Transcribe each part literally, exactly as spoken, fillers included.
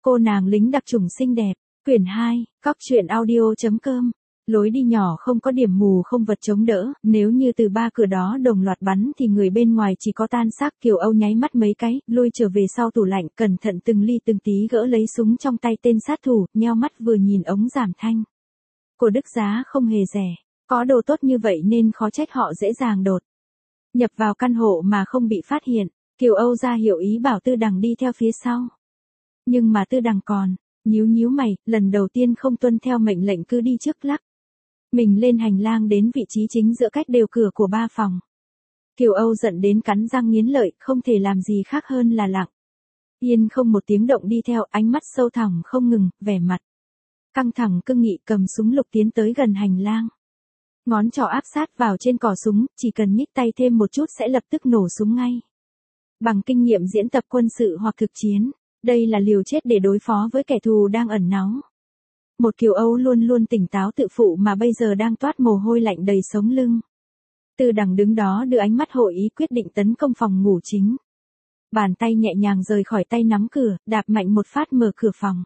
Cô nàng lính đặc chủng xinh đẹp, quyển hai, cóc truyện audio chấm com. Lối đi nhỏ không có điểm mù không vật chống đỡ, nếu như từ ba cửa đó đồng loạt bắn thì người bên ngoài chỉ có tan xác. Kiều Âu nháy mắt mấy cái, lui trở về sau tủ lạnh, cẩn thận từng ly từng tí gỡ lấy súng trong tay tên sát thủ, nheo mắt vừa nhìn ống giảm thanh. Của Đức giá không hề rẻ, có đồ tốt như vậy nên khó trách họ dễ dàng đột nhập vào căn hộ mà không bị phát hiện. Kiều Âu ra hiệu ý bảo Tư Đằng đi theo phía sau. Nhưng mà Tư Đằng còn nhíu nhíu mày, lần đầu tiên không tuân theo mệnh lệnh cứ đi trước lắc mình lên hành lang đến vị trí chính giữa cách đều cửa của ba phòng. Kiều Âu giận đến cắn răng nghiến lợi, không thể làm gì khác hơn là lặng yên không một tiếng động đi theo, ánh mắt sâu thẳm không ngừng, vẻ mặt căng thẳng cương nghị, cầm súng lục tiến tới gần hành lang. Ngón trỏ áp sát vào trên cò súng, chỉ cần nhích tay thêm một chút sẽ lập tức nổ súng ngay. Bằng kinh nghiệm diễn tập quân sự hoặc thực chiến, đây là liều chết để đối phó với kẻ thù đang ẩn náu. Một Kiều Âu luôn luôn tỉnh táo tự phụ mà bây giờ đang toát mồ hôi lạnh đầy sống lưng. Tư Đằng đứng đó đưa ánh mắt hội ý quyết định tấn công phòng ngủ chính. Bàn tay nhẹ nhàng rời khỏi tay nắm cửa, đạp mạnh một phát mở cửa phòng.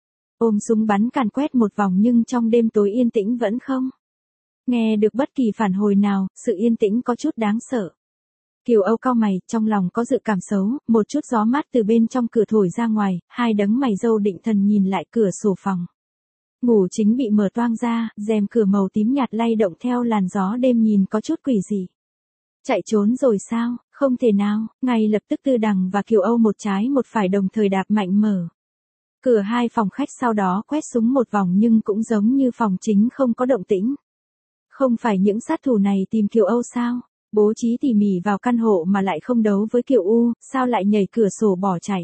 Ôm súng bắn càn quét một vòng nhưng trong đêm tối yên tĩnh vẫn không nghe được bất kỳ phản hồi nào, sự yên tĩnh có chút đáng sợ. Kiều Âu cau mày, trong lòng có dự cảm xấu, một chút gió mát từ bên trong cửa thổi ra ngoài, hai đấng mày râu định thần nhìn lại cửa sổ phòng ngủ chính bị mở toang ra, rèm cửa màu tím nhạt lay động theo làn gió đêm nhìn có chút quỷ dị. Chạy trốn rồi sao? Không thể nào. Ngay lập tức Tư Đằng và Kiều Âu một trái một phải đồng thời đạp mạnh mở cửa hai phòng khách, sau đó quét súng một vòng nhưng cũng giống như phòng chính không có động tĩnh. Không phải những sát thủ này tìm Kiều Âu sao? Bố trí tỉ mỉ vào căn hộ mà lại không đấu với Kiều U, sao lại nhảy cửa sổ bỏ chạy?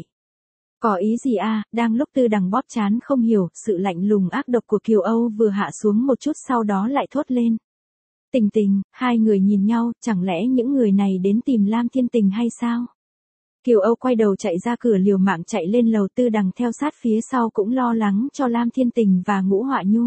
Có ý gì à? Đang lúc Tư Đằng bóp trán không hiểu, sự lạnh lùng ác độc của Kiều Âu vừa hạ xuống một chút sau đó lại thốt lên. Tình Tình, hai người nhìn nhau, chẳng lẽ những người này đến tìm Lam Thiên Tình hay sao? Kiều Âu quay đầu chạy ra cửa liều mạng chạy lên lầu, Tư Đằng theo sát phía sau cũng lo lắng cho Lam Thiên Tình và Ngũ Họa Nhu.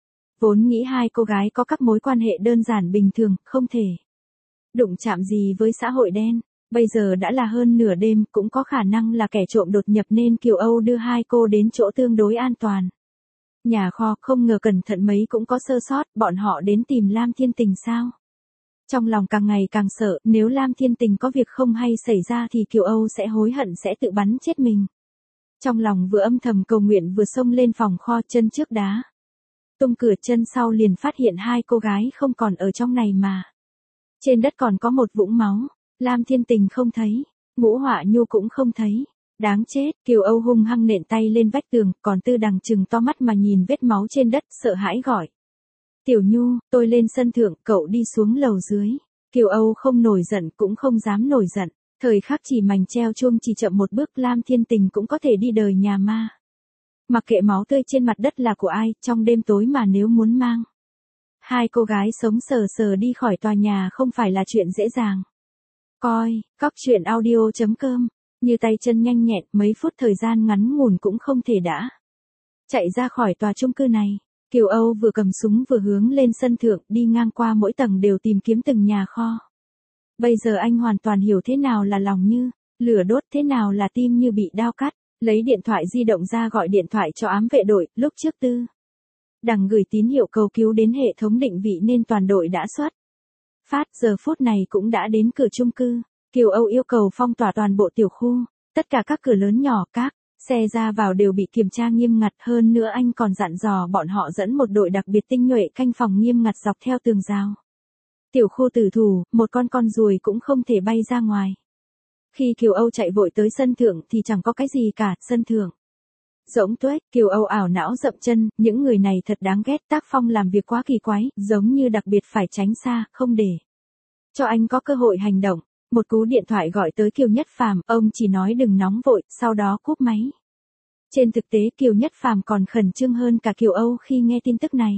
Vốn nghĩ hai cô gái có các mối quan hệ đơn giản bình thường, không thể đụng chạm gì với xã hội đen. Bây giờ đã là hơn nửa đêm, cũng có khả năng là kẻ trộm đột nhập nên Kiều Âu đưa hai cô đến chỗ tương đối an toàn. Nhà kho, không ngờ cẩn thận mấy cũng có sơ sót, bọn họ đến tìm Lam Thiên Tình sao? Trong lòng càng ngày càng sợ, nếu Lam Thiên Tình có việc không hay xảy ra thì Kiều Âu sẽ hối hận sẽ tự bắn chết mình. Trong lòng vừa âm thầm cầu nguyện vừa xông lên phòng kho, chân trước đá tung cửa, chân sau liền phát hiện hai cô gái không còn ở trong này mà trên đất còn có một vũng máu. Lam Thiên Tình không thấy, Ngũ Họa Nhu cũng không thấy. Đáng chết, Kiều Âu hung hăng nện tay lên vách tường, còn Tư Đằng trừng to mắt mà nhìn vết máu trên đất, sợ hãi gọi. Tiểu Nhu, tôi lên sân thượng, cậu đi xuống lầu dưới. Kiều Âu không nổi giận cũng không dám nổi giận. Thời khắc chỉ mảnh treo chuông, chỉ chậm một bước Lam Thiên Tình cũng có thể đi đời nhà ma. Mặc kệ máu tươi trên mặt đất là của ai, trong đêm tối mà nếu muốn mang hai cô gái sống sờ sờ đi khỏi tòa nhà không phải là chuyện dễ dàng. Coi, cóc truyện audio chấm com, như tay chân nhanh nhẹn, mấy phút thời gian ngắn ngủn cũng không thể đã chạy ra khỏi tòa chung cư này. Kiều Âu vừa cầm súng vừa hướng lên sân thượng, đi ngang qua mỗi tầng đều tìm kiếm từng nhà kho. Bây giờ anh hoàn toàn hiểu thế nào là lòng như lửa đốt, thế nào là tim như bị đao cắt. Lấy điện thoại di động ra gọi điện thoại cho ám vệ đội, lúc trước Tư Đằng gửi tín hiệu cầu cứu đến hệ thống định vị nên toàn đội đã xuất phát, giờ phút này cũng đã đến cửa chung cư. Kiều Âu yêu cầu phong tỏa toàn bộ tiểu khu, tất cả các cửa lớn nhỏ, các xe ra vào đều bị kiểm tra nghiêm ngặt, hơn nữa anh còn dặn dò bọn họ dẫn một đội đặc biệt tinh nhuệ canh phòng nghiêm ngặt dọc theo tường rào. Tiểu khu tử thủ, một con con ruồi cũng không thể bay ra ngoài. Khi Kiều Âu chạy vội tới sân thượng thì chẳng có cái gì cả, sân thượng rỗng tuếch. Kiều Âu ảo não dậm chân, những người này thật đáng ghét, tác phong làm việc quá kỳ quái, giống như đặc biệt phải tránh xa, không để cho anh có cơ hội hành động. Một cú điện thoại gọi tới Kiều Nhất Phàm, ông chỉ nói đừng nóng vội, sau đó cúp máy. Trên thực tế Kiều Nhất Phàm còn khẩn trương hơn cả Kiều Âu khi nghe tin tức này.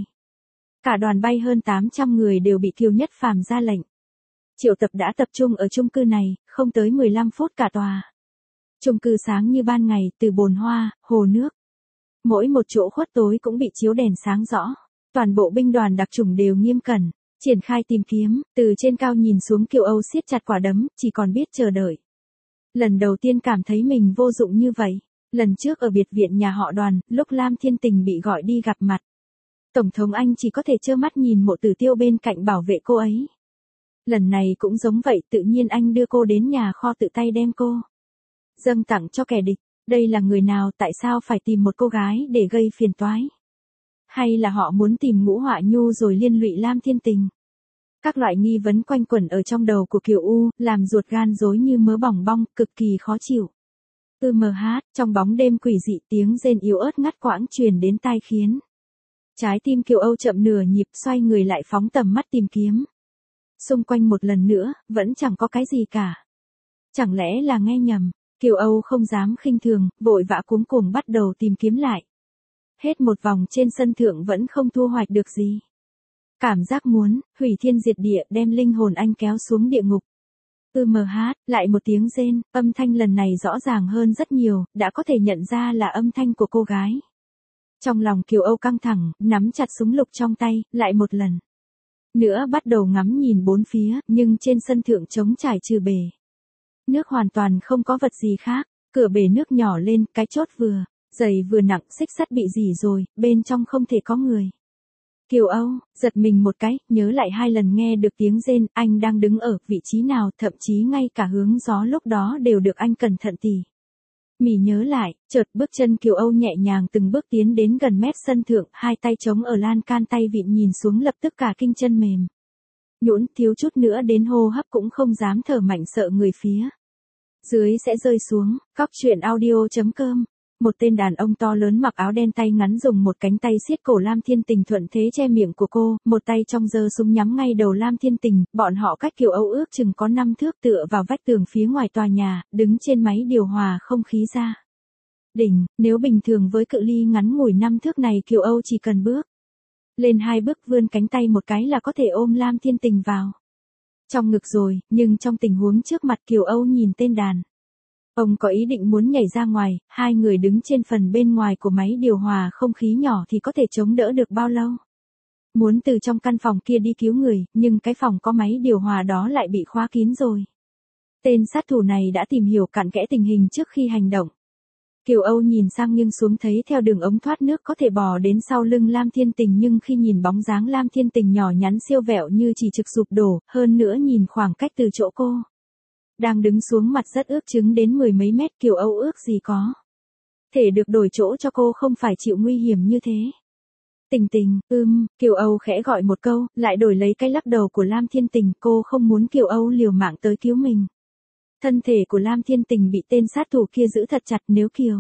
Cả đoàn bay hơn tám trăm người đều bị Kiều Nhất Phàm ra lệnh triệu tập đã tập trung ở chung cư này, không tới mười lăm phút cả tòa chung cư sáng như ban ngày, từ bồn hoa, hồ nước, mỗi một chỗ khuất tối cũng bị chiếu đèn sáng rõ. Toàn bộ binh đoàn đặc chủng đều nghiêm cẩn triển khai tìm kiếm, từ trên cao nhìn xuống Kiều Âu siết chặt quả đấm, chỉ còn biết chờ đợi. Lần đầu tiên cảm thấy mình vô dụng như vậy. Lần trước ở biệt viện nhà họ Đoàn, lúc Lam Thiên Tình bị gọi đi gặp mặt. Tổng thống Anh chỉ có thể trơ mắt nhìn Mộ Tử Tiêu bên cạnh bảo vệ cô ấy. Lần này cũng giống vậy, tự nhiên anh đưa cô đến nhà kho tự tay đem cô dâng tặng cho kẻ địch. Đây là người nào, tại sao phải tìm một cô gái để gây phiền toái? Hay là họ muốn tìm Ngũ Họa Nhu rồi liên lụy Lam Thiên Tình? Các loại nghi vấn quanh quẩn ở trong đầu của Kiều U, làm ruột gan rối như mớ bỏng bong, cực kỳ khó chịu. Từ mờ hát, trong bóng đêm quỷ dị tiếng rên yếu ớt ngắt quãng truyền đến tai khiến trái tim Kiều Âu chậm nửa nhịp, xoay người lại phóng tầm mắt tìm kiếm. Xung quanh một lần nữa, vẫn chẳng có cái gì cả. Chẳng lẽ là nghe nhầm? Kiều Âu không dám khinh thường, vội vã cuống cuồng bắt đầu tìm kiếm lại. Hết một vòng trên sân thượng vẫn không thu hoạch được gì. Cảm giác muốn hủy thiên diệt địa, đem linh hồn anh kéo xuống địa ngục. Từ mờ hát, lại một tiếng rên, âm thanh lần này rõ ràng hơn rất nhiều, đã có thể nhận ra là âm thanh của cô gái. Trong lòng Kiều Âu căng thẳng, nắm chặt súng lục trong tay, lại một lần nữa bắt đầu ngắm nhìn bốn phía, nhưng trên sân thượng trống trải trừ bể nước hoàn toàn không có vật gì khác. Cửa bể nước nhỏ lên, cái chốt vừa dày vừa nặng, xích sắt bị rỉ rồi, bên trong không thể có người. Kiều Âu giật mình một cái, nhớ lại hai lần nghe được tiếng rên, anh đang đứng ở vị trí nào, thậm chí ngay cả hướng gió lúc đó đều được anh cẩn thận tỉ mỉ nhớ lại. Chợt bước chân Kiều Âu nhẹ nhàng từng bước tiến đến gần mép sân thượng, hai tay chống ở lan can, tay vịn nhìn xuống, lập tức cả kinh chân mềm nhũn, thiếu chút nữa đến hô hấp cũng không dám thở mạnh, sợ người phía dưới sẽ rơi xuống. Cóc truyện audio chấm com. Một tên đàn ông to lớn mặc áo đen tay ngắn dùng một cánh tay siết cổ Lam Thiên Tình, thuận thế che miệng của cô, một tay trong giơ súng nhắm ngay đầu Lam Thiên Tình. Bọn họ cách Kiều Âu ước chừng có năm thước, tựa vào vách tường phía ngoài tòa nhà, đứng trên máy điều hòa không khí ra đỉnh. Nếu bình thường với cự ly ngắn ngủi năm thước này, Kiều Âu chỉ cần bước lên hai bước, vươn cánh tay một cái là có thể ôm Lam Thiên Tình vào trong ngực rồi. Nhưng trong tình huống trước mặt, Kiều Âu nhìn tên đàn ông có ý định muốn nhảy ra ngoài, hai người đứng trên phần bên ngoài của máy điều hòa không khí nhỏ thì có thể chống đỡ được bao lâu? Muốn từ trong căn phòng kia đi cứu người, nhưng cái phòng có máy điều hòa đó lại bị khóa kín rồi. Tên sát thủ này đã tìm hiểu cặn kẽ tình hình trước khi hành động. Kiều Âu nhìn sang nghiêng xuống, thấy theo đường ống thoát nước có thể bò đến sau lưng Lam Thiên Tình, nhưng khi nhìn bóng dáng Lam Thiên Tình nhỏ nhắn siêu vẹo như chỉ trực sụp đổ, hơn nữa nhìn khoảng cách từ chỗ cô đang đứng xuống mặt rất ước chứng đến mười mấy mét, Kiều Âu ước gì có thể được đổi chỗ cho cô không phải chịu nguy hiểm như thế. Tình Tình, ưm, Kiều Âu khẽ gọi một câu, lại đổi lấy cái lắc đầu của Lam Thiên Tình. Cô không muốn Kiều Âu liều mạng tới cứu mình. Thân thể của Lam Thiên Tình bị tên sát thủ kia giữ thật chặt, nếu Kiều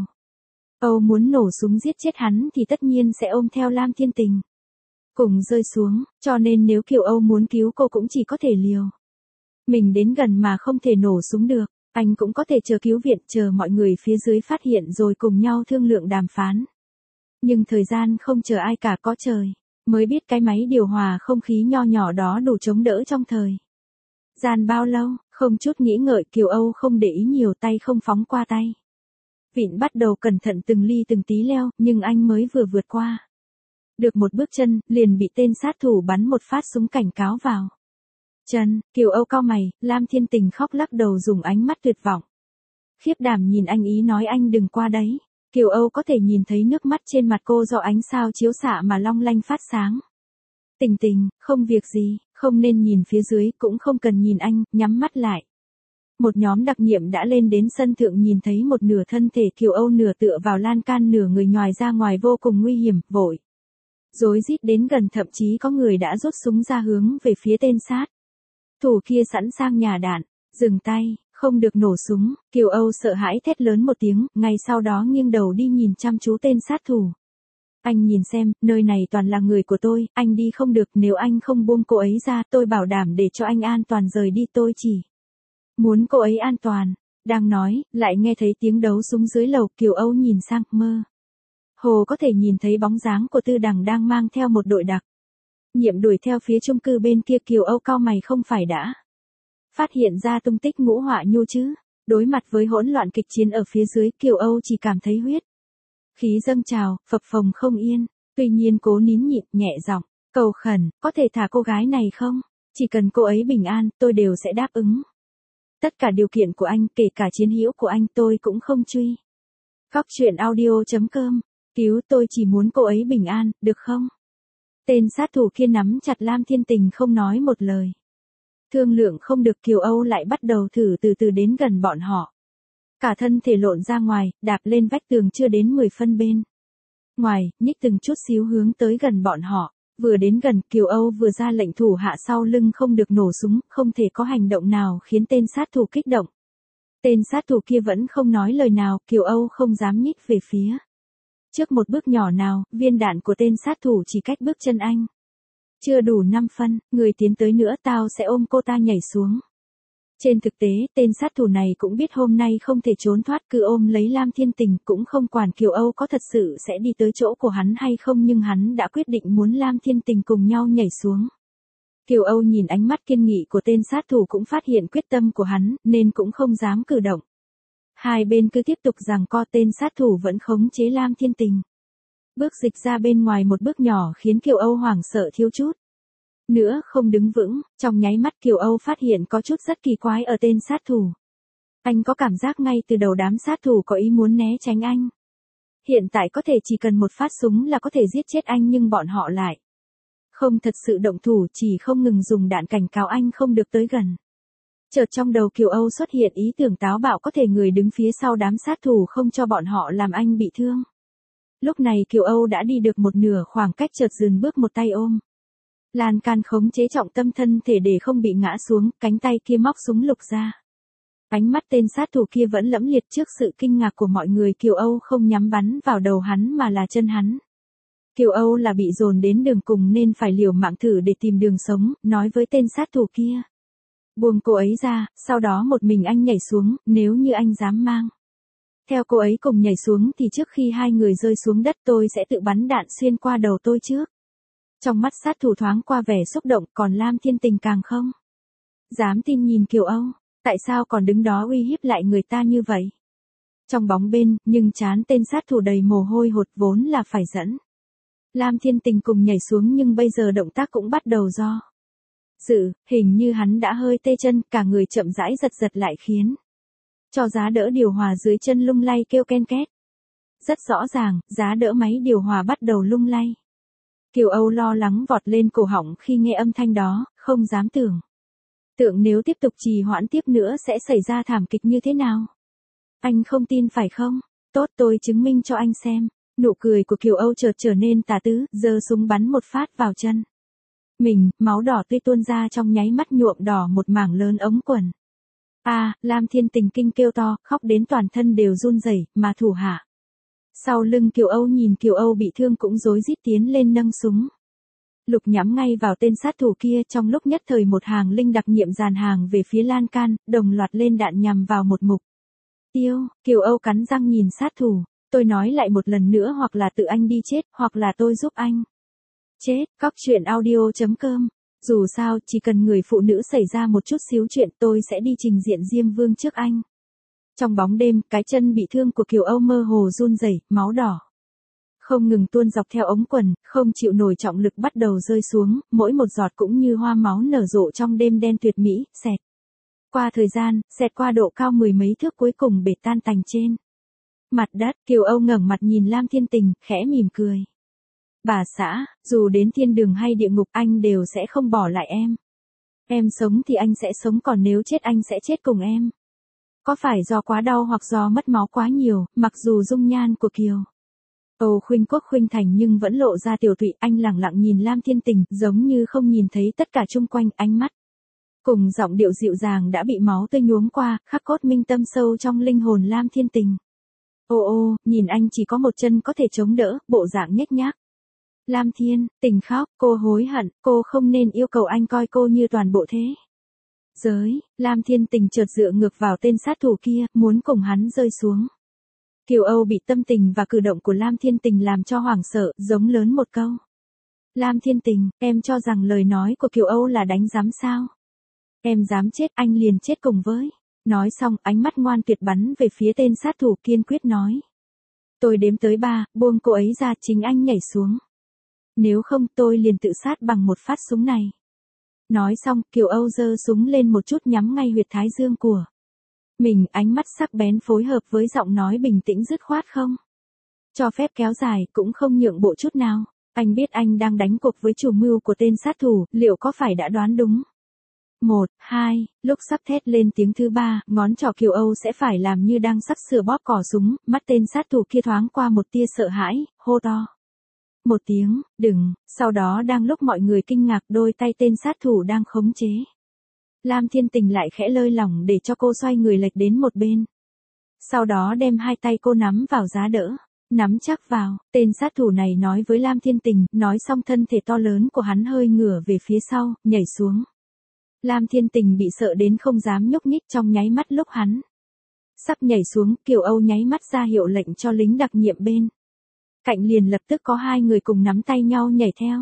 Âu muốn nổ súng giết chết hắn thì tất nhiên sẽ ôm theo Lam Thiên Tình cùng rơi xuống, cho nên nếu Kiều Âu muốn cứu cô cũng chỉ có thể liều mình đến gần mà không thể nổ súng được. Anh cũng có thể chờ cứu viện, chờ mọi người phía dưới phát hiện rồi cùng nhau thương lượng đàm phán. Nhưng thời gian không chờ ai cả, có trời mới biết cái máy điều hòa không khí nho nhỏ đó đủ chống đỡ trong thời gian bao lâu. Không chút nghĩ ngợi, Kiều Âu không để ý nhiều, tay không phóng qua tay vịn, bắt đầu cẩn thận từng ly từng tí leo, nhưng anh mới vừa vượt qua được một bước chân, liền bị tên sát thủ bắn một phát súng cảnh cáo vào chân. Kiều Âu cau mày, Lam Thiên Tình khóc lắc đầu, dùng ánh mắt tuyệt vọng khiếp đảm nhìn anh, ý nói anh đừng qua đấy. Kiều Âu có thể nhìn thấy nước mắt trên mặt cô do ánh sao chiếu xạ mà long lanh phát sáng. Tình Tình, không việc gì, không nên nhìn phía dưới, cũng không cần nhìn anh, nhắm mắt lại. Một nhóm đặc nhiệm đã lên đến sân thượng, nhìn thấy một nửa thân thể Kiều Âu nửa tựa vào lan can, nửa người nhòi ra ngoài, vô cùng nguy hiểm, vội rối rít đến gần, thậm chí có người đã rút súng ra hướng về phía tên sát thủ kia sẵn sàng nhả đạn. Dừng tay, không được nổ súng. Kiều Âu sợ hãi thét lớn một tiếng, ngay sau đó nghiêng đầu đi nhìn chăm chú tên sát thủ. Anh nhìn xem, nơi này toàn là người của tôi, anh đi không được, nếu anh không buông cô ấy ra, tôi bảo đảm để cho anh an toàn rời đi, tôi chỉ muốn cô ấy an toàn. Đang nói, lại nghe thấy tiếng đấu súng dưới lầu. Kiều Âu nhìn sang, mơ hồ có thể nhìn thấy bóng dáng của Tư Đằng đang mang theo một đội đặc nhiệm đuổi theo phía chung cư bên kia. Kiều Âu cau mày, không phải đã phát hiện ra tung tích Ngũ Họa Nhu chứ? Đối mặt với hỗn loạn kịch chiến ở phía dưới, Kiều Âu chỉ cảm thấy huyết khí dâng trào, phập phồng không yên. Tuy nhiên cố nín nhịn, nhẹ giọng cầu khẩn, có thể thả cô gái này không? Chỉ cần cô ấy bình an, tôi đều sẽ đáp ứng tất cả điều kiện của anh, kể cả chiến hữu của anh, tôi cũng không truy Cóc truyện audio.com. Cứu tôi, chỉ muốn cô ấy bình an, được không? Tên sát thủ kia nắm chặt Lam Thiên Tình không nói một lời. Thương lượng không được, Kiều Âu lại bắt đầu thử từ từ đến gần bọn họ. Cả thân thể lộn ra ngoài, đạp lên vách tường chưa đến mười phân bên ngoài, nhích từng chút xíu hướng tới gần bọn họ. Vừa đến gần, Kiều Âu vừa ra lệnh thủ hạ sau lưng không được nổ súng, không thể có hành động nào khiến tên sát thủ kích động. Tên sát thủ kia vẫn không nói lời nào, Kiều Âu không dám nhích về phía trước một bước nhỏ nào, viên đạn của tên sát thủ chỉ cách bước chân anh. Chưa đủ năm phân, người tiến tới nữa tao sẽ ôm cô ta nhảy xuống. Trên thực tế, tên sát thủ này cũng biết hôm nay không thể trốn thoát, cứ ôm lấy Lam Thiên Tình, cũng không quản Kiều Âu có thật sự sẽ đi tới chỗ của hắn hay không, nhưng hắn đã quyết định muốn Lam Thiên Tình cùng nhau nhảy xuống. Kiều Âu nhìn ánh mắt kiên nghị của tên sát thủ cũng phát hiện quyết tâm của hắn, nên cũng không dám cử động. Hai bên cứ tiếp tục giằng co, tên sát thủ vẫn khống chế Lam Thiên Tình. Bước dịch ra bên ngoài một bước nhỏ khiến Kiều Âu hoảng sợ thiếu chút nữa không đứng vững, trong nháy mắt Kiều Âu phát hiện có chút rất kỳ quái ở tên sát thủ. Anh có cảm giác ngay từ đầu đám sát thủ có ý muốn né tránh anh. Hiện tại có thể chỉ cần một phát súng là có thể giết chết anh, nhưng bọn họ lại không thật sự động thủ, chỉ không ngừng dùng đạn cảnh cáo anh không được tới gần. Chợt trong đầu Kiều Âu xuất hiện ý tưởng táo bạo, có thể người đứng phía sau đám sát thủ không cho bọn họ làm anh bị thương. Lúc này Kiều Âu đã đi được một nửa khoảng cách, chợt dừng bước, một tay ôm lan can khống chế trọng tâm thân thể để không bị ngã xuống, cánh tay kia móc súng lục ra. Ánh mắt tên sát thủ kia vẫn lẫm liệt trước sự kinh ngạc của mọi người, Kiều Âu không nhắm bắn vào đầu hắn mà là chân hắn. Kiều Âu là bị dồn đến đường cùng nên phải liều mạng thử để tìm đường sống, nói với tên sát thủ kia. Buông cô ấy ra, sau đó một mình anh nhảy xuống, nếu như anh dám mang theo cô ấy cùng nhảy xuống thì trước khi hai người rơi xuống đất tôi sẽ tự bắn đạn xuyên qua đầu tôi trước. Trong mắt sát thủ thoáng qua vẻ xúc động, còn Lam Thiên Tình càng không dám tin nhìn Kiều Âu, tại sao còn đứng đó uy hiếp lại người ta như vậy. Trong bóng bên, nhưng trán tên sát thủ đầy mồ hôi hột, vốn là phải dẫn Lam Thiên Tình cùng nhảy xuống, nhưng bây giờ động tác cũng bắt đầu do dự, hình như hắn đã hơi tê chân, cả người chậm rãi giật giật lại khiến cho giá đỡ điều hòa dưới chân lung lay kêu ken két. Rất rõ ràng, giá đỡ máy điều hòa bắt đầu lung lay. Kiều Âu lo lắng vọt lên cổ họng khi nghe âm thanh đó, không dám tưởng tượng nếu tiếp tục trì hoãn tiếp nữa sẽ xảy ra thảm kịch như thế nào. Anh không tin phải không? Tốt, tôi chứng minh cho anh xem. Nụ cười của Kiều Âu chợt trở nên tà tứ, giơ súng bắn một phát vào chân mình, máu đỏ tươi tuôn ra trong nháy mắt nhuộm đỏ một mảng lớn ống quần. A, à, Lam Thiên Tình kinh kêu to, khóc đến toàn thân đều run rẩy, mà thủ hạ sau lưng Kiều Âu nhìn Kiều Âu bị thương cũng rối rít tiến lên nâng súng lục nhắm ngay vào tên sát thủ kia. Trong lúc nhất thời một hàng linh đặc nhiệm dàn hàng về phía lan can, đồng loạt lên đạn nhằm vào một mục tiêu. Kiều Âu cắn răng nhìn sát thủ, tôi nói lại một lần nữa, hoặc là tự anh đi chết, hoặc là tôi giúp anh chết. Cóc truyện audio.com. Dù sao, chỉ cần người phụ nữ xảy ra một chút xíu chuyện, tôi sẽ đi trình diện Diêm Vương trước anh. Trong bóng đêm, cái chân bị thương của Kiều Âu mơ hồ run rẩy, máu đỏ không ngừng tuôn dọc theo ống quần, không chịu nổi trọng lực bắt đầu rơi xuống, mỗi một giọt cũng như hoa máu nở rộ trong đêm đen tuyệt mỹ, xẹt qua thời gian, xẹt qua độ cao mười mấy thước, cuối cùng bể tan tành trên mặt đất. Kiều Âu ngẩng mặt nhìn Lam Thiên Tình, khẽ mỉm cười. Bà xã, dù đến thiên đường hay địa ngục anh đều sẽ không bỏ lại em. Em sống thì anh sẽ sống, còn nếu chết anh sẽ chết cùng em. Có phải do quá đau hoặc do mất máu quá nhiều, mặc dù dung nhan của Kiều Âu khuynh quốc khuynh thành nhưng vẫn lộ ra tiểu thụy, anh lẳng lặng nhìn Lam Thiên Tình, giống như không nhìn thấy tất cả chung quanh. Ánh mắt cùng giọng điệu dịu dàng đã bị máu tươi nhuốm qua, khắc cốt minh tâm sâu trong linh hồn Lam Thiên Tình. Ô ô, nhìn anh chỉ có một chân có thể chống đỡ, bộ dạng nhếch nhác. Lam Thiên Tình khóc, cô hối hận, cô không nên yêu cầu anh coi cô như toàn bộ thế giới. Lam Thiên Tình chợt dựa ngược vào tên sát thủ kia, muốn cùng hắn rơi xuống. Kiều Âu bị tâm tình và cử động của Lam Thiên Tình làm cho hoảng sợ, giống lớn một câu. Lam Thiên Tình, em cho rằng lời nói của Kiều Âu là đánh giám sao? Em dám chết, anh liền chết cùng với. Nói xong, ánh mắt ngoan tuyệt bắn về phía tên sát thủ, kiên quyết nói. Tôi đếm tới ba, buông cô ấy ra, chính anh nhảy xuống. Nếu không tôi liền tự sát bằng một phát súng này. Nói xong, Kiều Âu giơ súng lên một chút nhắm ngay huyệt thái dương của Mình ánh mắt sắc bén phối hợp với giọng nói bình tĩnh dứt khoát không cho phép kéo dài, cũng không nhượng bộ chút nào. Anh biết anh đang đánh cuộc với chủ mưu của tên sát thủ, liệu có phải đã đoán đúng? Một, hai, lúc sắp thét lên tiếng thứ ba, ngón trỏ Kiều Âu sẽ phải làm như đang sắp sửa bóp cò súng, mắt tên sát thủ kia thoáng qua một tia sợ hãi, hô to. Một tiếng, đừng, sau đó đang lúc mọi người kinh ngạc đôi tay tên sát thủ đang khống chế. Lam Thiên Tình lại khẽ lơi lỏng để cho cô xoay người lệch đến một bên. Sau đó đem hai tay cô nắm vào giá đỡ. Nắm chắc vào, tên sát thủ này nói với Lam Thiên Tình, nói xong thân thể to lớn của hắn hơi ngửa về phía sau, nhảy xuống. Lam Thiên Tình bị sợ đến không dám nhúc nhích trong nháy mắt lúc hắn. Sắp nhảy xuống, Kiều Âu nháy mắt ra hiệu lệnh cho lính đặc nhiệm bên. Cạnh liền lập tức có hai người cùng nắm tay nhau nhảy theo.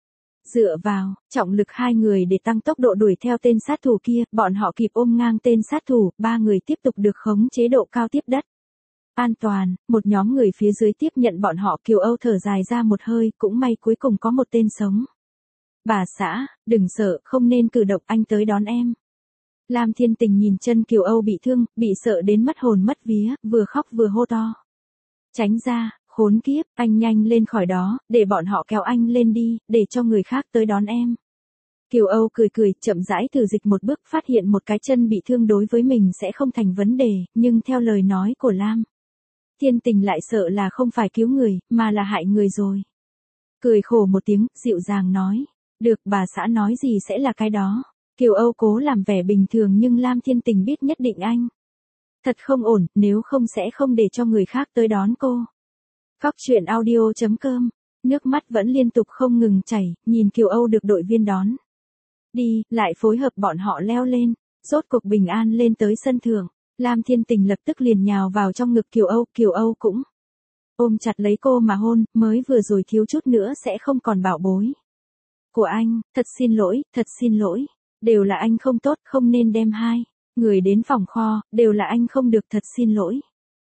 Dựa vào, trọng lực hai người để tăng tốc độ đuổi theo tên sát thủ kia, bọn họ kịp ôm ngang tên sát thủ, ba người tiếp tục được khống chế độ cao tiếp đất. An toàn, một nhóm người phía dưới tiếp nhận bọn họ. Kiều Âu thở dài ra một hơi, cũng may cuối cùng có một tên sống. Bà xã, đừng sợ, không nên cử động, anh tới đón em. Lam Thiên Tình nhìn chân Kiều Âu bị thương, bị sợ đến mất hồn mất vía, vừa khóc vừa hô to. Tránh ra, khốn kiếp, anh nhanh lên khỏi đó, để bọn họ kéo anh lên đi, để cho người khác tới đón em. Kiều Âu cười cười, chậm rãi thử dịch một bước, phát hiện một cái chân bị thương đối với mình sẽ không thành vấn đề, nhưng theo lời nói của Lam Thiên Tình lại sợ là không phải cứu người, mà là hại người rồi. Cười khổ một tiếng, dịu dàng nói. Được, bà xã nói gì sẽ là cái đó. Kiều Âu cố làm vẻ bình thường nhưng Lam Thiên Tình biết nhất định anh thật không ổn, nếu không sẽ không để cho người khác tới đón cô. Cóc truyện audio chấm com. Nước mắt vẫn liên tục không ngừng chảy, nhìn Kiều Âu được đội viên đón đi, lại phối hợp bọn họ leo lên, rốt cuộc bình an lên tới sân thượng. Lam Thiên Tình lập tức liền nhào vào trong ngực Kiều Âu, Kiều Âu cũng ôm chặt lấy cô mà hôn, mới vừa rồi thiếu chút nữa sẽ không còn bảo bối của anh, thật xin lỗi, thật xin lỗi, đều là anh không tốt, không nên đem hai người đến phòng kho, đều là anh không được, thật xin lỗi.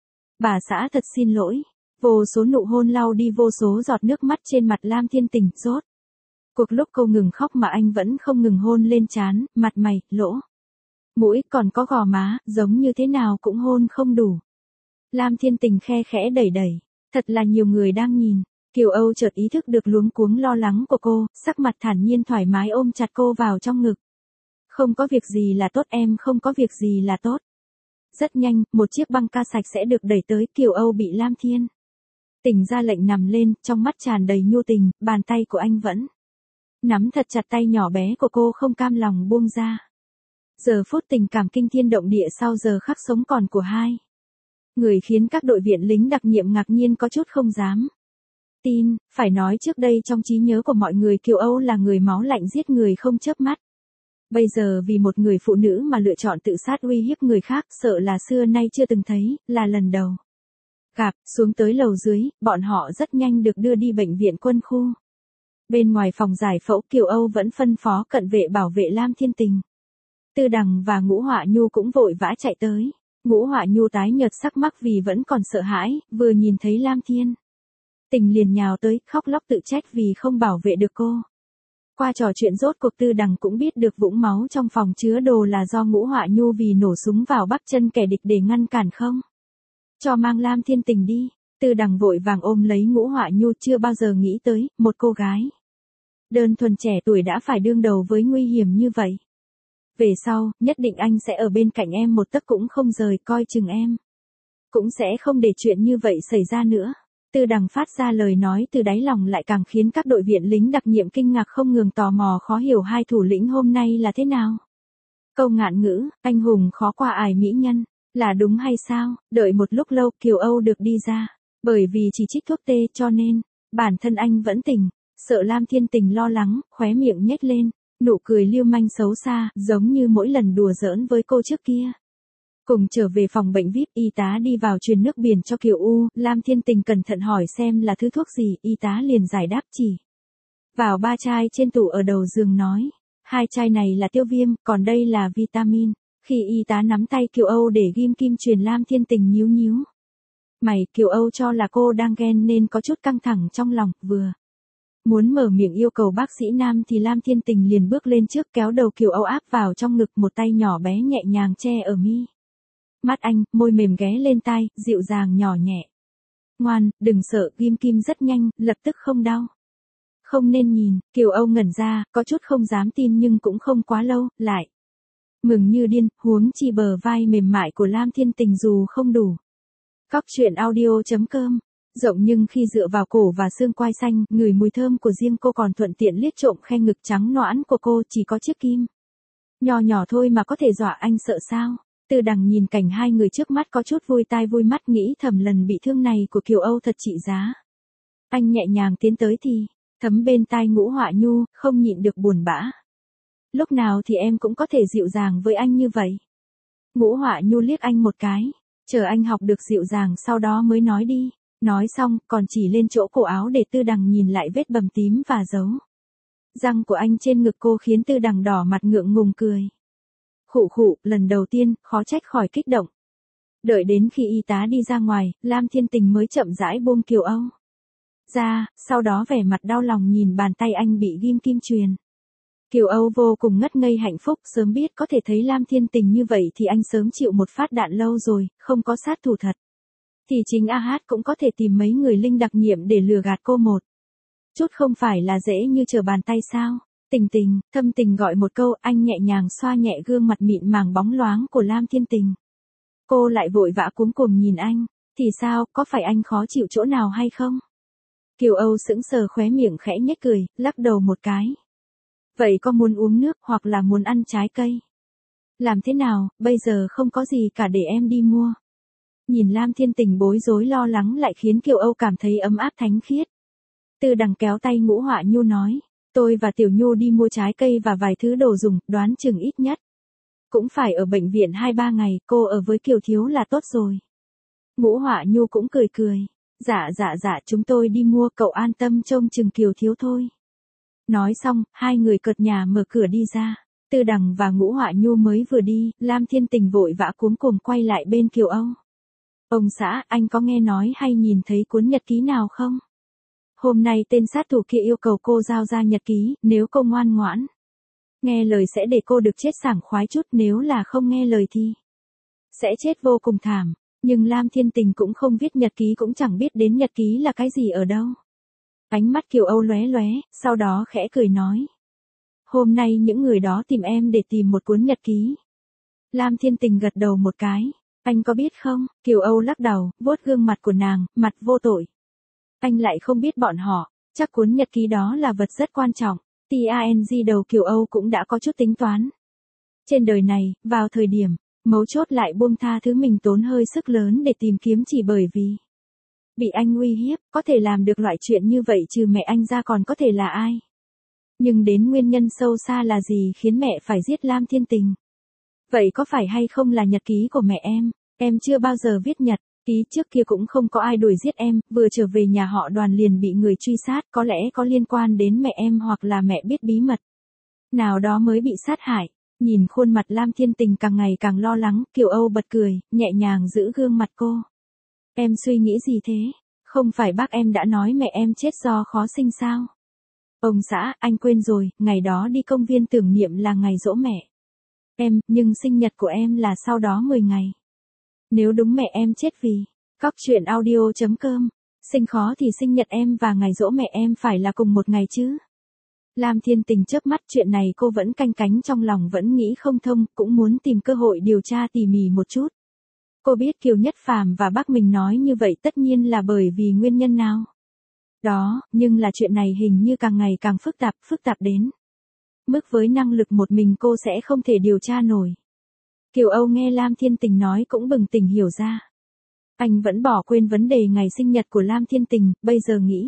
Bà xã thật xin lỗi. Vô số nụ hôn lau đi vô số giọt nước mắt trên mặt Lam Thiên Tình, rốt cuộc lúc cô ngừng khóc mà anh vẫn không ngừng hôn lên trán, mặt mày, lỗ mũi, còn có gò má, giống như thế nào cũng hôn không đủ. Lam Thiên Tình khe khẽ đẩy đẩy, thật là nhiều người đang nhìn. Kiều Âu chợt ý thức được luống cuống lo lắng của cô, sắc mặt thản nhiên thoải mái ôm chặt cô vào trong ngực. Không có việc gì là tốt em, không có việc gì là tốt. Rất nhanh, một chiếc băng ca sạch sẽ được đẩy tới, Kiều Âu bị Lam Thiên Tình ra lệnh nằm lên, trong mắt tràn đầy nhu tình, bàn tay của anh vẫn nắm thật chặt tay nhỏ bé của cô, không cam lòng buông ra. Giờ phút tình cảm kinh thiên động địa sau giờ khắc sống còn của hai người khiến các đội viện lính đặc nhiệm ngạc nhiên có chút không dám tin, phải nói trước đây trong trí nhớ của mọi người Kiều Âu là người máu lạnh giết người không chớp mắt. Bây giờ vì một người phụ nữ mà lựa chọn tự sát uy hiếp người khác, sợ là xưa nay chưa từng thấy, là lần đầu gặp. Xuống tới lầu dưới, bọn họ rất nhanh được đưa đi bệnh viện quân khu. Bên ngoài phòng giải phẫu, Kiều Âu vẫn phân phó cận vệ bảo vệ Lam Thiên Tình. Tư Đằng và Ngũ Họa Nhu cũng vội vã chạy tới. Ngũ Họa Nhu tái nhợt sắc mắc vì vẫn còn sợ hãi, vừa nhìn thấy Lam Thiên Tình liền nhào tới, khóc lóc tự trách vì không bảo vệ được cô. Qua trò chuyện rốt cuộc Tư Đằng cũng biết được vũng máu trong phòng chứa đồ là do Ngũ Họa Nhu vì nổ súng vào bắp chân kẻ địch để ngăn cản không cho mang Lam Thiên Tình đi. Tư Đằng vội vàng ôm lấy Ngũ Họa Nhu, chưa bao giờ nghĩ tới, một cô gái đơn thuần trẻ tuổi đã phải đương đầu với nguy hiểm như vậy. Về sau, nhất định anh sẽ ở bên cạnh em một tấc cũng không rời, coi chừng em cũng sẽ không để chuyện như vậy xảy ra nữa. Tư Đằng phát ra lời nói từ đáy lòng lại càng khiến các đội viện lính đặc nhiệm kinh ngạc không ngừng, tò mò khó hiểu hai thủ lĩnh hôm nay là thế nào. Câu ngạn ngữ, anh hùng khó qua ải mỹ nhân, là đúng hay sao? Đợi một lúc lâu, Kiều Âu được đi ra. Bởi vì chỉ trích thuốc tê cho nên, bản thân anh vẫn tỉnh. Sợ Lam Thiên Tình lo lắng, khóe miệng nhếch lên, nụ cười lưu manh xấu xa, giống như mỗi lần đùa giỡn với cô trước kia. Cùng trở về phòng bệnh vi ai pi, y tá đi vào truyền nước biển cho Kiều U, Lam Thiên Tình cẩn thận hỏi xem là thứ thuốc gì, y tá liền giải đáp chỉ vào ba chai trên tủ ở đầu giường nói, hai chai này là tiêu viêm, còn đây là vitamin. Khi y tá nắm tay Kiều Âu để ghim kim truyền, Lam Thiên Tình nhíu nhíu mày. Kiều Âu cho là cô đang ghen nên có chút căng thẳng trong lòng, vừa muốn mở miệng yêu cầu bác sĩ nam thì Lam Thiên Tình liền bước lên trước kéo đầu Kiều Âu áp vào trong ngực, một tay nhỏ bé nhẹ nhàng che ở mi Mắt anh, môi mềm ghé lên tai, dịu dàng nhỏ nhẹ. Ngoan, đừng sợ, ghim kim rất nhanh, lập tức không đau. Không nên nhìn, Kiều Âu ngẩn ra, có chút không dám tin nhưng cũng không quá lâu, lại. Mừng như điên, huống chi bờ vai mềm mại của Lam Thiên Tình dù không đủ. Cóc truyện audio.com, rộng nhưng khi dựa vào cổ và xương quai xanh, ngửi mùi thơm của riêng cô còn thuận tiện liếc trộm khe ngực trắng nõn của cô chỉ có chiếc kim. Nhỏ nhỏ thôi mà có thể dọa anh sợ sao? Tư Đằng nhìn cảnh hai người trước mắt có chút vui tai vui mắt nghĩ thầm lần bị thương này của Kiều Âu thật trị giá. Anh nhẹ nhàng tiến tới thì, thấm bên tai Ngũ Họa Nhu, không nhịn được buồn bã. Lúc nào thì em cũng có thể dịu dàng với anh như vậy. Ngũ Họa Nhu liếc anh một cái, chờ anh học được dịu dàng sau đó mới nói đi. Nói xong, còn chỉ lên chỗ cổ áo để Tư Đằng nhìn lại vết bầm tím và dấu răng của anh trên ngực cô khiến Tư Đằng đỏ mặt ngượng ngùng cười. Khụ khụ, lần đầu tiên, khó trách khỏi kích động. Đợi đến khi y tá đi ra ngoài, Lam Thiên Tình mới chậm rãi buông Kiều Âu ra, sau đó vẻ mặt đau lòng nhìn bàn tay anh bị ghim kim chuyền. Kiều Âu vô cùng ngất ngây hạnh phúc, sớm biết có thể thấy Lam Thiên Tình như vậy thì anh sớm chịu một phát đạn lâu rồi, không có sát thủ thật. Thì chính a hát cũng có thể tìm mấy người linh đặc nhiệm để lừa gạt cô một chút không phải là dễ như trở bàn tay sao. Tình Tình, Thâm Tình gọi một câu, anh nhẹ nhàng xoa nhẹ gương mặt mịn màng bóng loáng của Lam Thiên Tình. Cô lại vội vã cuống cuồng nhìn anh, thì sao, có phải anh khó chịu chỗ nào hay không? Kiều Âu sững sờ khóe miệng khẽ nhếch cười, lắc đầu một cái. Vậy có muốn uống nước hoặc là muốn ăn trái cây? Làm thế nào, bây giờ không có gì cả để em đi mua. Nhìn Lam Thiên Tình bối rối lo lắng lại khiến Kiều Âu cảm thấy ấm áp thánh khiết. Tư Đằng kéo tay Ngũ Họa Nhu nói, tôi và Tiểu Nhu đi mua trái cây và vài thứ đồ dùng, đoán chừng ít nhất cũng phải ở bệnh viện hai ba ngày, cô ở với Kiều Thiếu là tốt rồi. Ngũ Họa Nhu cũng cười cười, dạ dạ dạ chúng tôi đi mua, cậu an tâm trông chừng Kiều Thiếu thôi. Nói xong, hai người cợt nhà mở cửa đi ra. Tư Đằng và Ngũ Họa Nhu mới vừa đi, Lam Thiên Tình vội vã cuống cuồng quay lại bên Kiều Âu. Ông xã, anh có nghe nói hay nhìn thấy cuốn nhật ký nào không? Hôm nay tên sát thủ kia yêu cầu cô giao ra nhật ký, nếu cô ngoan ngoãn nghe lời sẽ để cô được chết sảng khoái chút, nếu là không nghe lời thì sẽ chết vô cùng thảm. Nhưng Lam Thiên Tình cũng không viết nhật ký, cũng chẳng biết đến nhật ký là cái gì ở đâu. Ánh mắt Kiều Âu lóe lóe, sau đó khẽ cười nói. Hôm nay những người đó tìm em để tìm một cuốn nhật ký. Lam Thiên Tình gật đầu một cái. Anh có biết không? Kiều Âu lắc đầu, vuốt gương mặt của nàng, mặt vô tội. Anh lại không biết bọn họ, chắc cuốn nhật ký đó là vật rất quan trọng. Tang đầu Kiều Âu cũng đã có chút tính toán. Trên đời này, vào thời điểm mấu chốt lại buông tha thứ mình tốn hơi sức lớn để tìm kiếm chỉ bởi vì bị anh uy hiếp, có thể làm được loại chuyện như vậy trừ mẹ anh ra còn có thể là ai. Nhưng đến nguyên nhân sâu xa là gì khiến mẹ phải giết Lam Thiên Tình? Vậy có phải hay không là nhật ký của mẹ em? Em chưa bao giờ viết nhật ký, trước kia cũng không có ai đuổi giết em, vừa trở về nhà họ Đoàn liền bị người truy sát, có lẽ có liên quan đến mẹ em hoặc là mẹ biết bí mật nào đó mới bị sát hại. Nhìn khuôn mặt Lam Thiên Tình càng ngày càng lo lắng, Kiều Âu bật cười, nhẹ nhàng giữ gương mặt cô. Em suy nghĩ gì thế? Không phải bác em đã nói mẹ em chết do khó sinh sao? Ông xã, anh quên rồi, ngày đó đi công viên tưởng niệm là ngày giỗ mẹ em, nhưng sinh nhật của em là sau đó mười ngày. Nếu đúng mẹ em chết vì cóc truyện audio.com, sinh khó thì sinh nhật em và ngày giỗ mẹ em phải là cùng một ngày chứ. Lam Thiên Tình chớp mắt, chuyện này cô vẫn canh cánh trong lòng, vẫn nghĩ không thông, cũng muốn tìm cơ hội điều tra tỉ mỉ một chút. Cô biết Kiều Nhất Phàm và bác mình nói như vậy tất nhiên là bởi vì nguyên nhân nào đó, nhưng là chuyện này hình như càng ngày càng phức tạp, phức tạp đến mức với năng lực một mình cô sẽ không thể điều tra nổi. Kiều Âu nghe Lam Thiên Tình nói cũng bừng tỉnh hiểu ra. Anh vẫn bỏ quên vấn đề ngày sinh nhật của Lam Thiên Tình, bây giờ nghĩ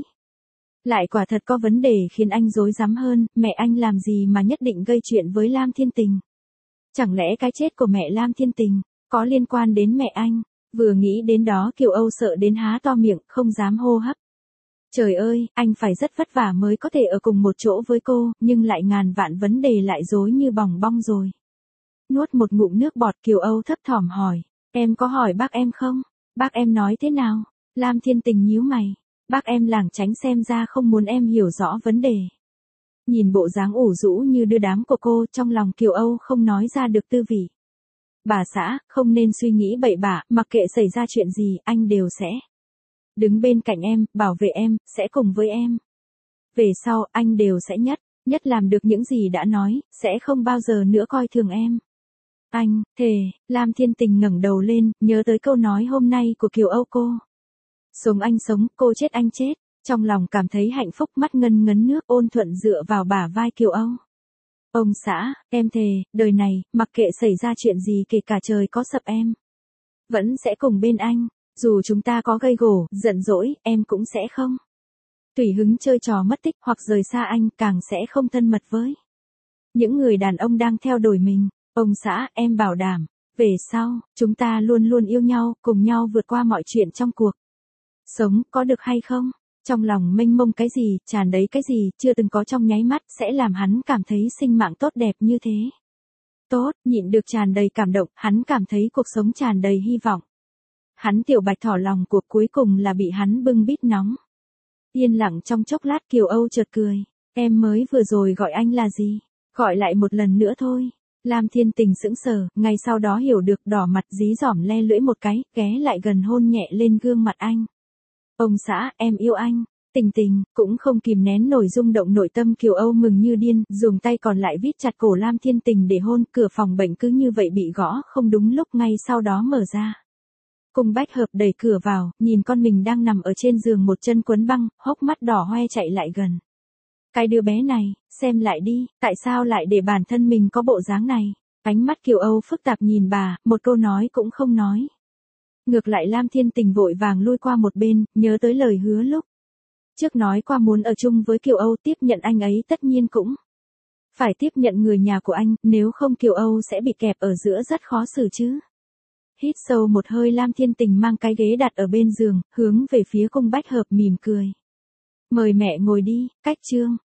lại quả thật có vấn đề khiến anh rối rắm hơn, mẹ anh làm gì mà nhất định gây chuyện với Lam Thiên Tình? Chẳng lẽ cái chết của mẹ Lam Thiên Tình có liên quan đến mẹ anh? Vừa nghĩ đến đó Kiều Âu sợ đến há to miệng, không dám hô hấp. Trời ơi, anh phải rất vất vả mới có thể ở cùng một chỗ với cô, nhưng lại ngàn vạn vấn đề lại rối như bòng bong rồi. Nuốt một ngụm nước bọt, Kiều Âu thấp thỏm hỏi, em có hỏi bác em không? Bác em nói thế nào? Lam Thiên Tình nhíu mày. Bác em lảng tránh, xem ra không muốn em hiểu rõ vấn đề. Nhìn bộ dáng ủ rũ như đưa đám của cô, trong lòng Kiều Âu không nói ra được tư vị. bà xã, không nên suy nghĩ bậy bạ, mặc kệ xảy ra chuyện gì, anh đều sẽ đứng bên cạnh em, bảo vệ em, sẽ cùng với em. Về sau, anh đều sẽ nhất, nhất làm được những gì đã nói, sẽ không bao giờ nữa coi thường em. Anh, thề, Lam Thiên Tình ngẩng đầu lên, nhớ tới câu nói hôm nay của Kiều Âu cô. Sống anh sống, cô chết anh chết, trong lòng cảm thấy hạnh phúc, mắt ngân ngấn nước, ôn thuận dựa vào bả vai Kiều Âu. Ông xã, em thề, đời này, mặc kệ xảy ra chuyện gì, kể cả trời có sập em vẫn sẽ cùng bên anh, dù chúng ta có gây gổ, giận dỗi, em cũng sẽ không tùy hứng chơi trò mất tích hoặc rời xa anh, càng sẽ không thân mật với những người đàn ông đang theo đuổi mình. Ông xã, em bảo đảm, về sau, chúng ta luôn luôn yêu nhau, cùng nhau vượt qua mọi chuyện trong cuộc sống, có được hay không? Trong lòng mênh mông cái gì, tràn đầy cái gì, chưa từng có trong nháy mắt, sẽ làm hắn cảm thấy sinh mạng tốt đẹp như thế. Tốt, nhịn được tràn đầy cảm động, hắn cảm thấy cuộc sống tràn đầy hy vọng. Hắn tiểu bạch thỏ lòng cuộc cuối cùng là bị hắn bưng bít nóng. Yên lặng trong chốc lát Kiều Âu chợt cười. Em mới vừa rồi gọi anh là gì? Gọi lại một lần nữa thôi. Lam Thiên Tình sững sờ, ngay sau đó hiểu được, đỏ mặt dí dỏm le lưỡi một cái, ghé lại gần hôn nhẹ lên gương mặt anh. Ông xã, em yêu anh. Tình Tình, cũng không kìm nén nổi rung động nội tâm, Kiều Âu mừng như điên, dùng tay còn lại vít chặt cổ Lam Thiên Tình để hôn, cửa phòng bệnh cứ như vậy bị gõ không đúng lúc, ngay sau đó mở ra. Cung Bách Hợp đẩy cửa vào, nhìn con mình đang nằm ở trên giường một chân quấn băng, hốc mắt đỏ hoe chạy lại gần. Cái đứa bé này, xem lại đi, tại sao lại để bản thân mình có bộ dáng này? Ánh mắt Kiều Âu phức tạp nhìn bà, một câu nói cũng không nói. Ngược lại Lam Thiên Tình vội vàng lui qua một bên, nhớ tới lời hứa lúc trước nói qua muốn ở chung với Kiều Âu, tiếp nhận anh ấy tất nhiên cũng phải tiếp nhận người nhà của anh, nếu không Kiều Âu sẽ bị kẹp ở giữa rất khó xử chứ. Hít sâu một hơi, Lam Thiên Tình mang cái ghế đặt ở bên giường, hướng về phía Cung Bách Hợp mỉm cười. Mời mẹ ngồi đi, cách chương.